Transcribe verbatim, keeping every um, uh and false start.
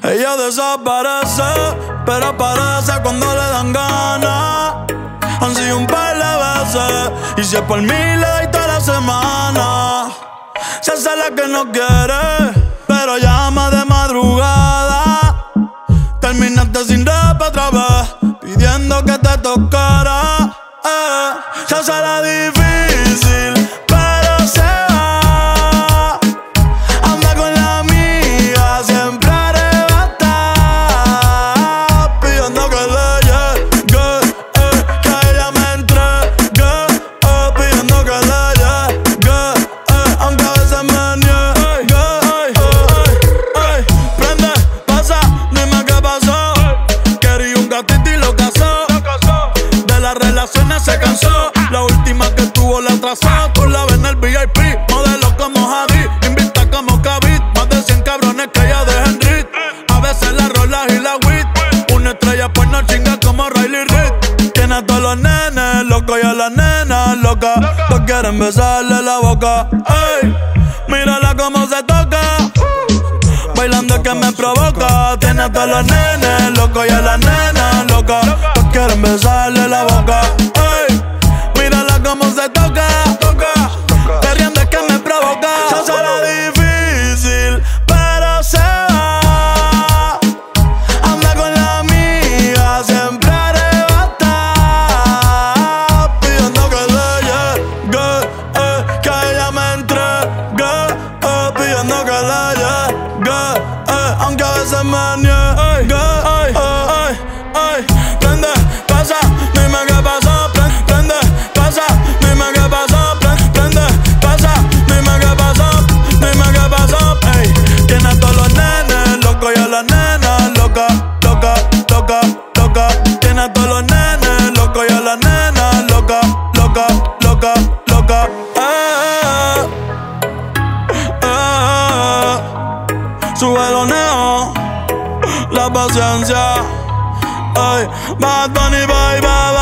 Ella desaparece, pero aparece cuando le dan ganas. Han sido un par de veces, y si es por mí le doy toda la semana. Se hace la que no quiere, pero llama de madrugada. Terminaste sin rap otra vez, pidiendo que te tocara. eh. Se hace la difícil, pero se va. Anda con la amiga, siempre arrebatada, pidiendo que le llegue, eh, que ella me entregue, eh, pidiendo que le llegue, eh, aunque a veces me niegue. eh, eh, Prende, pasa, dime qué pasó. Quería un gatito y lo casó. De las relaciones se cansó. La última que tuvo la atrasó. Tú la ves en el V I P, modelo como Javi, invita como Kavit. Más de cien cabrones que ella deja en Rit. A veces la rolas y la wit. Una estrella pues no chinga como Riley Reid. Tiene a todos los nenes locos y a las nenas locas. Todos quieren besarle la boca. Ey, mírala como se toca. Bailando es que me provoca. Tiene a todos los nenes locos y a las nenas locas. Todos quieren besarle la boca. Ey, mírala como se toca. Perreando es que me provoca. Se hace la difícil, pero se va. Anda con la amiga, siempre arrebatada, pidiendo que le llegue, eh, que ella me entregue, eh, pidiendo que le llegue, eh, aunque a veces me niegue. Ay, ay, ay, prende, pasa, dime qué pasó. Prende, pasa, dime qué pasó. Prende, pasa, dime qué pasó. Dime qué pasó. Ey, tiene a todos los nenes locos y a las nenas locas. Loca, loca, loca. Tiene a todos los nenes locos y a las nenas locas. Loca, loca, loca. Eh, eh, eh. Sube los neos, la paciencia. Ay, Bad Bunny, bye, bye.